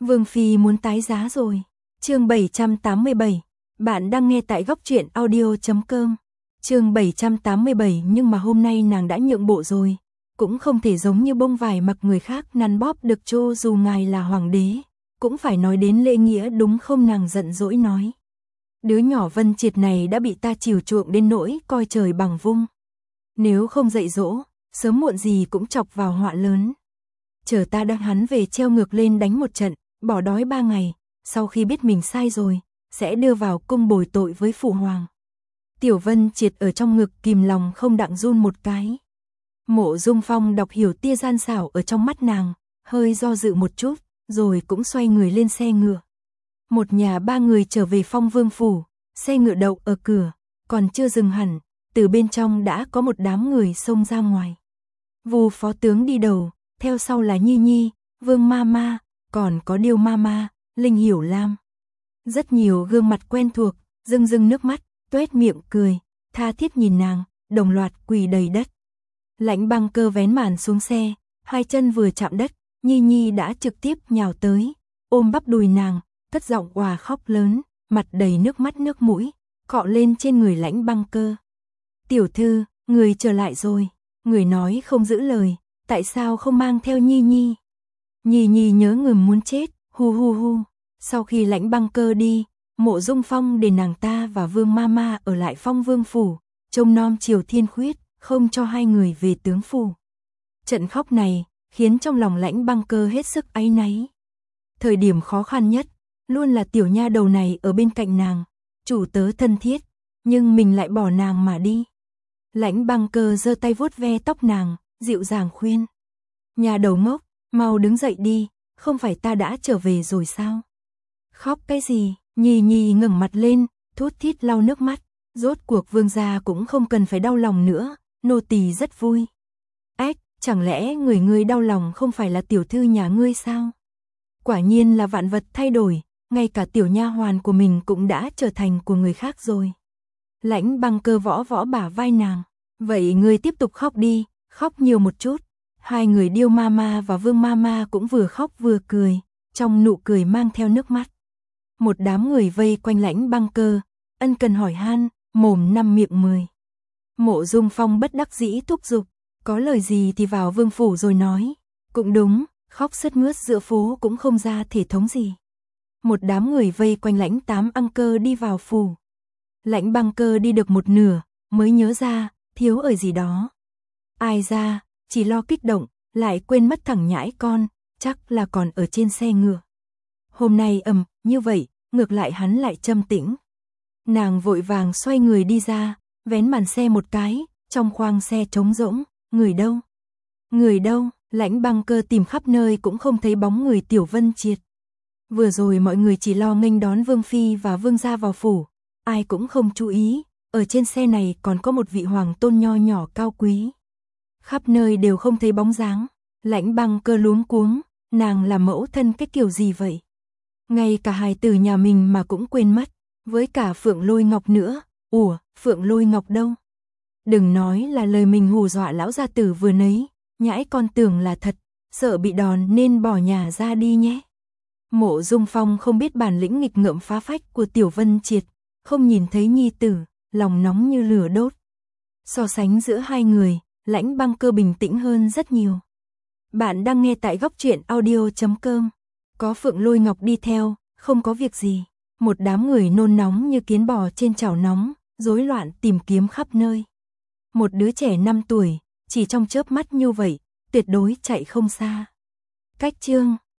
Vương Phi muốn tái giá rồi. Chương 787. Bạn đang nghe tại góc truyện audio.com. Chương 787, nhưng mà hôm nay nàng đã nhượng bộ rồi, cũng không thể giống như bông vải mặc người khác nắn bóp được, cho dù ngài là hoàng đế, cũng phải nói đến lễ nghĩa đúng không? Nàng giận dỗi nói. Đứa nhỏ Vân Triệt này đã bị ta chiều chuộng đến nỗi coi trời bằng vung. Nếu không dạy dỗ, sớm muộn gì cũng chọc vào họa lớn. Chờ ta đăng hắn về treo ngược lên đánh một trận, bỏ đói 3 ngày, sau khi biết mình sai rồi, sẽ đưa vào cung bồi tội với phụ hoàng. Tiểu Vân Triệt ở trong ngực kìm lòng không đặng run một cái. Mộ Dung Phong đọc hiểu tia gian xảo ở trong mắt nàng, hơi do dự một chút, rồi cũng xoay người lên xe ngựa. Một nhà 3 người trở về Phong Vương phủ, xe ngựa đậu ở cửa, còn chưa dừng hẳn, từ bên trong đã có một đám người xông ra ngoài. Vu phó tướng đi đầu, theo sau là Nhi Nhi, Vương Mama, còn có Điêu Mama, Linh Hiểu Lam. Rất nhiều gương mặt quen thuộc, rưng rưng nước mắt, tuét miệng cười, tha thiết nhìn nàng, đồng loạt quỳ đầy đất. Lãnh Băng Cơ vén màn xuống xe, hai chân vừa chạm đất, Nhi Nhi đã trực tiếp nhào tới, ôm bắp đùi nàng, cất giọng òa khóc lớn, mặt đầy nước mắt nước mũi, cọ lên trên người Lãnh Băng Cơ. Tiểu thư, người trở lại rồi, người nói không giữ lời, tại sao không mang theo Nhi Nhi? Nhi Nhi nhớ ngừng muốn chết, hu hu hu. Sau khi Lãnh Băng Cơ đi, Mộ Dung Phong để nàng ta và Vương Mama ở lại Phong Vương phủ, trông nom Triều Thiên Khuyết, không cho hai người về tướng phủ. Trận khóc này khiến trong lòng Lãnh Băng Cơ hết sức áy náy. Thời điểm khó khăn nhất, luôn là tiểu nha đầu này ở bên cạnh nàng, chủ tớ thân thiết, nhưng mình lại bỏ nàng mà đi. Lãnh Băng Cơ giơ tay vuốt ve tóc nàng, dịu dàng khuyên. Nhà đầu ngốc, mau đứng dậy đi, không phải ta đã trở về rồi sao? Khóc cái gì? Nhi Nhi ngẩng mặt lên, thút thít lau nước mắt, rốt cuộc vương gia cũng không cần phải đau lòng nữa, nô tỳ rất vui. Ếch, chẳng lẽ người đau lòng không phải là tiểu thư nhà ngươi sao? Quả nhiên là vạn vật thay đổi, ngay cả tiểu nha hoàn của mình cũng đã trở thành của người khác rồi. Lãnh Băng Cơ võ võ bả vai nàng, vậy ngươi tiếp tục khóc đi, khóc nhiều một chút. Hai người Điêu Mama và Vương Mama cũng vừa khóc vừa cười, trong nụ cười mang theo nước mắt. Một đám người vây quanh Lãnh Băng Cơ, ân cần hỏi han, mồm 5 miệng 10. Mộ Dung Phong bất đắc dĩ thúc giục, có lời gì thì vào vương phủ rồi nói. Cũng đúng, khóc sướt mướt giữa phố cũng không ra thể thống gì. Một đám người vây quanh Lãnh Tám Băng Cơ đi vào phủ. Lãnh Băng Cơ đi được một nửa, mới nhớ ra, thiếu ở gì đó. Ai ra, chỉ lo kích động, lại quên mất thằng nhãi con, chắc là còn ở trên xe ngựa. Hôm nay như vậy, ngược lại hắn lại trầm tĩnh. Nàng vội vàng xoay người đi ra, vén màn xe một cái, trong khoang xe trống rỗng, người đâu? Người đâu? Lãnh Băng Cơ tìm khắp nơi cũng không thấy bóng người Tiểu Vân Triệt. Vừa rồi mọi người chỉ lo nghênh đón Vương Phi và Vương gia vào phủ, ai cũng không chú ý, ở trên xe này còn có một vị hoàng tôn nho nhỏ cao quý. Khắp nơi đều không thấy bóng dáng, Lãnh Băng Cơ luống cuống, nàng là mẫu thân cái kiểu gì vậy? Ngay cả hài tử nhà mình mà cũng quên mất, với cả Phượng Lôi Ngọc nữa, Phượng Lôi Ngọc đâu? Đừng nói là lời mình hù dọa lão gia tử vừa nấy, nhãi con tưởng là thật, sợ bị đòn nên bỏ nhà ra đi nhé. Mộ Dung Phong không biết bản lĩnh nghịch ngợm phá phách của Tiểu Vân Triệt, không nhìn thấy nhi tử, lòng nóng như lửa đốt. So sánh giữa hai người, Lãnh Băng Cơ bình tĩnh hơn rất nhiều. Bạn đang nghe tại góc truyện audio.com. Có Phượng Lôi Ngọc đi theo, không có việc gì. Một đám người nôn nóng như kiến bò trên chảo nóng, rối loạn tìm kiếm khắp nơi. Một đứa trẻ 5 tuổi, chỉ trong chớp mắt như vậy, tuyệt đối chạy không xa. Cách chương